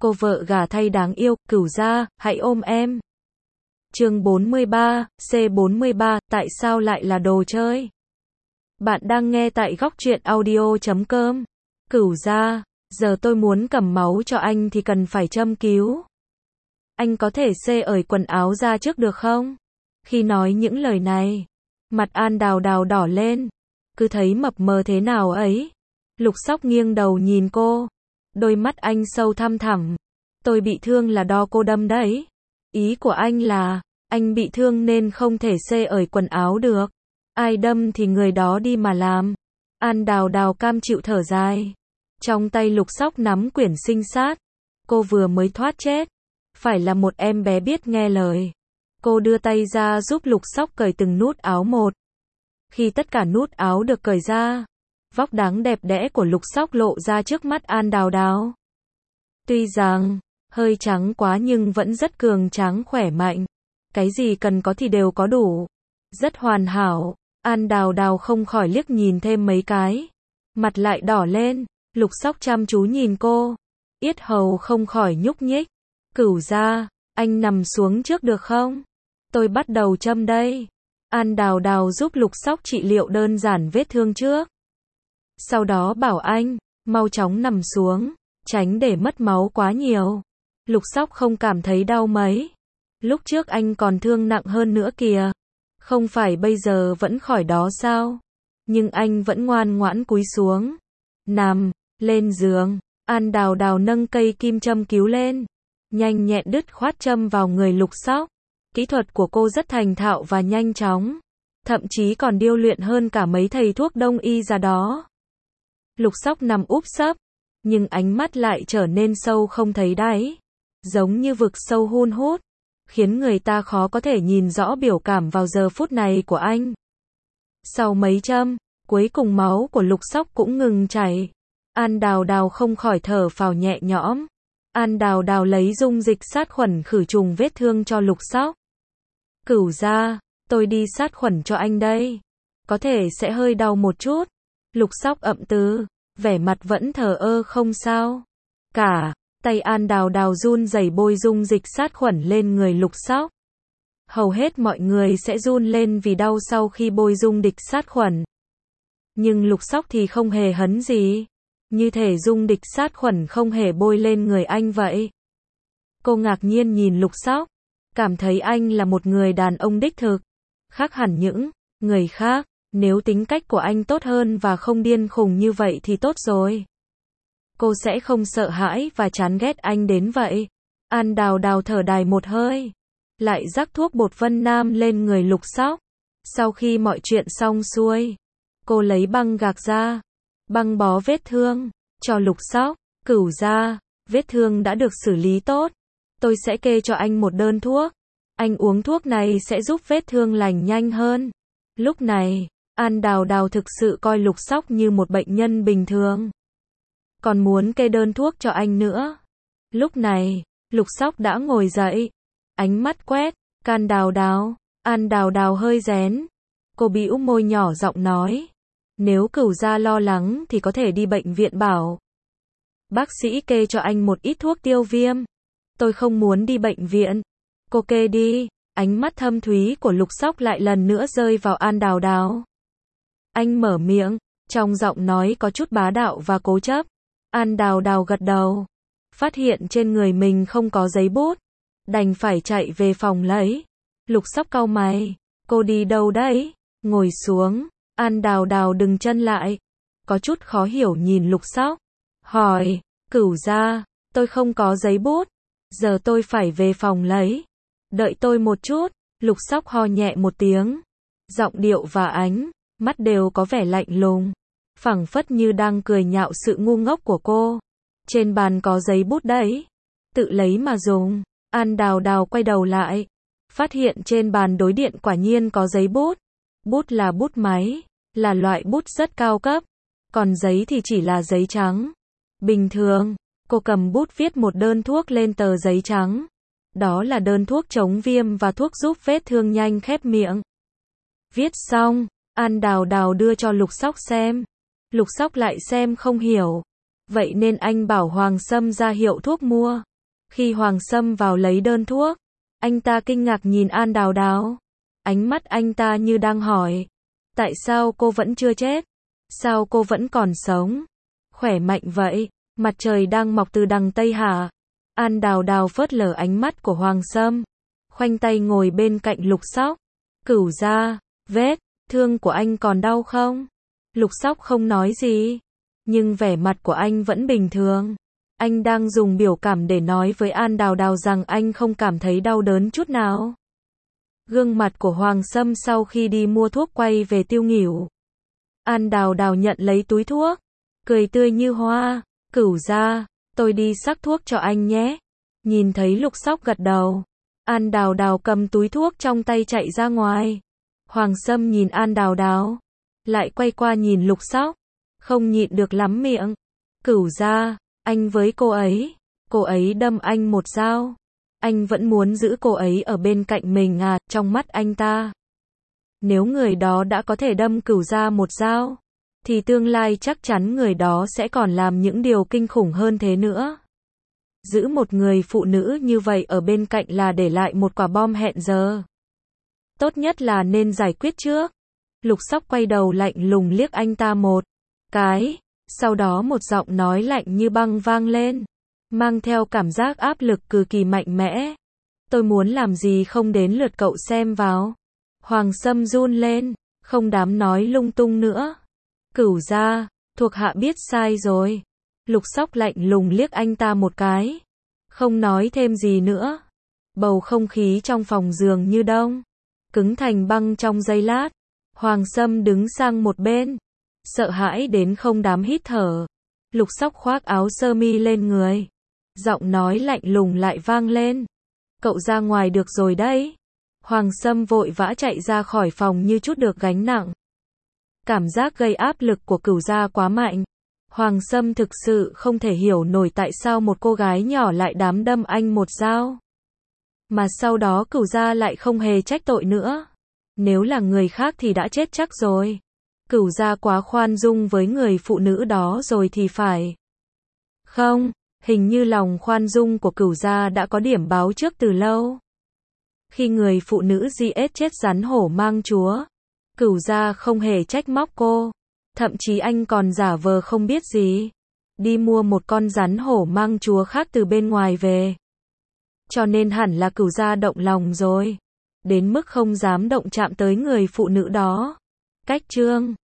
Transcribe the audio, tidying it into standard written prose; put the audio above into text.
Cô vợ gả thay đáng yêu, Cửu gia, hãy ôm em. Chương 43, C43, tại sao lại là đồ chơi? Bạn đang nghe tại góc truyện audio.com. Cửu gia, giờ tôi muốn cầm máu cho anh thì cần phải châm cứu. Anh có thể xê ởi quần áo ra trước được không? Khi nói những lời này, mặt An Đào Đào đỏ lên, cứ thấy mập mờ thế nào ấy. Lục Sóc nghiêng đầu nhìn cô, đôi mắt anh sâu thăm thẳm. Tôi bị thương là do cô đâm đấy. Ý của anh là, anh bị thương nên không thể xê ởi quần áo được. Ai đâm thì người đó đi mà làm. An Đào Đào cam chịu thở dài. Trong tay Lục Sóc nắm quyển sinh sát. Cô vừa mới thoát chết. Phải là một em bé biết nghe lời. Cô đưa tay ra giúp Lục Sóc cởi từng nút áo một. Khi tất cả nút áo được cởi ra, vóc dáng đẹp đẽ của Lục Sóc lộ ra trước mắt An Đào Đào. Tuy rằng hơi trắng quá nhưng vẫn rất cường tráng khỏe mạnh. Cái gì cần có thì đều có đủ. Rất hoàn hảo. An Đào Đào không khỏi liếc nhìn thêm mấy cái. Mặt lại đỏ lên. Lục Sóc chăm chú nhìn cô. Yết hầu không khỏi nhúc nhích. Cửu gia, anh nằm xuống trước được không? Tôi bắt đầu châm đây. An Đào Đào giúp Lục Sóc trị liệu đơn giản vết thương trước. Sau đó bảo anh, mau chóng nằm xuống, tránh để mất máu quá nhiều. Lục Sóc không cảm thấy đau mấy. Lúc trước anh còn thương nặng hơn nữa kìa. Không phải bây giờ vẫn khỏi đó sao? Nhưng anh vẫn ngoan ngoãn cúi xuống. Nằm, lên giường. An Đào Đào nâng cây kim châm cứu lên. Nhanh nhẹn đứt khoát châm vào người Lục Sóc. Kỹ thuật của cô rất thành thạo và nhanh chóng. Thậm chí còn điêu luyện hơn cả mấy thầy thuốc đông y ra đó. Lục Sóc nằm úp sấp. Nhưng ánh mắt lại trở nên sâu không thấy đáy. Giống như vực sâu hun hút. Khiến người ta khó có thể nhìn rõ biểu cảm vào giờ phút này của anh. Sau mấy châm, cuối cùng máu của Lục Sóc cũng ngừng chảy. An Đào Đào không khỏi thở phào nhẹ nhõm. An Đào Đào lấy dung dịch sát khuẩn khử trùng vết thương cho Lục Sóc. Cửu gia, tôi đi sát khuẩn cho anh đây. Có thể sẽ hơi đau một chút. Lục Sóc ậm ừ, vẻ mặt vẫn thờ ơ không sao. Cả, tay An Đào Đào run rẩy bôi dung dịch sát khuẩn lên người Lục Sóc. Hầu hết mọi người sẽ run lên vì đau sau khi bôi dung dịch sát khuẩn. Nhưng Lục Sóc thì không hề hấn gì. Như thể dung dịch sát khuẩn không hề bôi lên người anh vậy. Cô ngạc nhiên nhìn Lục Sóc. Cảm thấy anh là một người đàn ông đích thực. Khác hẳn những người khác. Nếu tính cách của anh tốt hơn và không điên khùng như vậy thì tốt rồi. Cô sẽ không sợ hãi và chán ghét anh đến vậy. An Đào Đào thở dài một hơi. Lại rắc thuốc bột Vân Nam lên người Lục Sóc. Sau khi mọi chuyện xong xuôi, cô lấy băng gạc ra. Băng bó vết thương cho Lục Sóc. Cửu gia, vết thương đã được xử lý tốt. Tôi sẽ kê cho anh một đơn thuốc. Anh uống thuốc này sẽ giúp vết thương lành nhanh hơn. Lúc này, An Đào Đào thực sự coi Lục Sóc như một bệnh nhân bình thường. Còn muốn kê đơn thuốc cho anh nữa. Lúc này, Lục Sóc đã ngồi dậy. Ánh mắt quét, Can Đào Đào. An Đào Đào hơi rén. Cô bĩu môi nhỏ giọng nói. Nếu Cửu gia lo lắng thì có thể đi bệnh viện bảo. Bác sĩ kê cho anh một ít thuốc tiêu viêm. Tôi không muốn đi bệnh viện. Cô kê đi. Ánh mắt thâm thúy của Lục Sóc lại lần nữa rơi vào An Đào Đào. Anh mở miệng, trong giọng nói có chút bá đạo và cố chấp. An Đào Đào gật đầu. Phát hiện trên người mình không có giấy bút. Đành phải chạy về phòng lấy. Lục Sóc cau mày. Cô đi đâu đấy? Ngồi xuống. An Đào Đào đừng chân lại. Có chút khó hiểu nhìn Lục Sóc. Hỏi, Cửu gia, tôi không có giấy bút. Giờ tôi phải về phòng lấy. Đợi tôi một chút. Lục Sóc ho nhẹ một tiếng. Giọng điệu và ánh mắt đều có vẻ lạnh lùng. Phảng phất như đang cười nhạo sự ngu ngốc của cô. Trên bàn có giấy bút đấy. Tự lấy mà dùng. An Đào Đào quay đầu lại. Phát hiện trên bàn đối diện quả nhiên có giấy bút. Bút là bút máy. Là loại bút rất cao cấp. Còn giấy thì chỉ là giấy trắng. Bình thường, cô cầm bút viết một đơn thuốc lên tờ giấy trắng. Đó là đơn thuốc chống viêm và thuốc giúp vết thương nhanh khép miệng. Viết xong, An Đào Đào đưa cho Lục Sóc xem. Lục Sóc lại xem không hiểu. Vậy nên anh bảo Hoàng Sâm ra hiệu thuốc mua. Khi Hoàng Sâm vào lấy đơn thuốc, anh ta kinh ngạc nhìn An Đào Đào. Ánh mắt anh ta như đang hỏi, tại sao cô vẫn chưa chết? Sao cô vẫn còn sống? Khỏe mạnh vậy, mặt trời đang mọc từ đằng Tây hả? An Đào Đào phớt lờ ánh mắt của Hoàng Sâm, khoanh tay ngồi bên cạnh Lục Sóc. Cửu gia, vết thương của anh còn đau không? Lục Sóc không nói gì, nhưng vẻ mặt của anh vẫn bình thường. Anh đang dùng biểu cảm để nói với An Đào Đào rằng anh không cảm thấy đau đớn chút nào. Gương mặt của Hoàng Sâm sau khi đi mua thuốc quay về tiêu nghỉu. An Đào Đào nhận lấy túi thuốc, cười tươi như hoa. Cửu gia, tôi đi sắc thuốc cho anh nhé. Nhìn thấy Lục Sóc gật đầu, An Đào Đào cầm túi thuốc trong tay chạy ra ngoài. Hoàng Sâm nhìn An Đào Đào, lại quay qua nhìn Lục Sóc, không nhịn được lắm miệng. Cửu gia, anh với cô ấy đâm anh một dao. Anh vẫn muốn giữ cô ấy ở bên cạnh mình à? Trong mắt anh ta, nếu người đó đã có thể đâm Cửu gia một dao, thì tương lai chắc chắn người đó sẽ còn làm những điều kinh khủng hơn thế nữa. Giữ một người phụ nữ như vậy ở bên cạnh là để lại một quả bom hẹn giờ. Tốt nhất là nên giải quyết trước. Lục Sóc quay đầu lạnh lùng liếc anh ta một cái, sau đó một giọng nói lạnh như băng vang lên, mang theo cảm giác áp lực cực kỳ mạnh mẽ. Tôi muốn làm gì không đến lượt cậu xem vào. Hoàng Sâm run lên, không dám nói lung tung nữa. Cửu gia, thuộc hạ biết sai rồi. Lục Sóc lạnh lùng liếc anh ta một cái, không nói thêm gì nữa. Bầu không khí trong phòng dường như đông cứng thành băng trong giây lát. Hoàng Sâm đứng sang một bên, sợ hãi đến không dám hít thở. Lục Sóc khoác áo sơ mi lên người, giọng nói lạnh lùng lại vang lên. Cậu ra ngoài được rồi đấy. Hoàng Sâm vội vã chạy ra khỏi phòng như trút được gánh nặng. Cảm giác gây áp lực của Cửu gia quá mạnh. Hoàng Sâm thực sự không thể hiểu nổi tại sao một cô gái nhỏ lại dám đâm anh một dao. Mà sau đó Cửu gia lại không hề trách tội nữa. Nếu là người khác thì đã chết chắc rồi. Cửu gia quá khoan dung với người phụ nữ đó rồi thì phải. Không, hình như lòng khoan dung của Cửu gia đã có điểm báo trước từ lâu. Khi người phụ nữ giết chết rắn hổ mang chúa, Cửu gia không hề trách móc cô. Thậm chí anh còn giả vờ không biết gì, đi mua một con rắn hổ mang chúa khác từ bên ngoài về. Cho nên hẳn là Cửu gia động lòng rồi, đến mức không dám động chạm tới người phụ nữ đó. Cách chương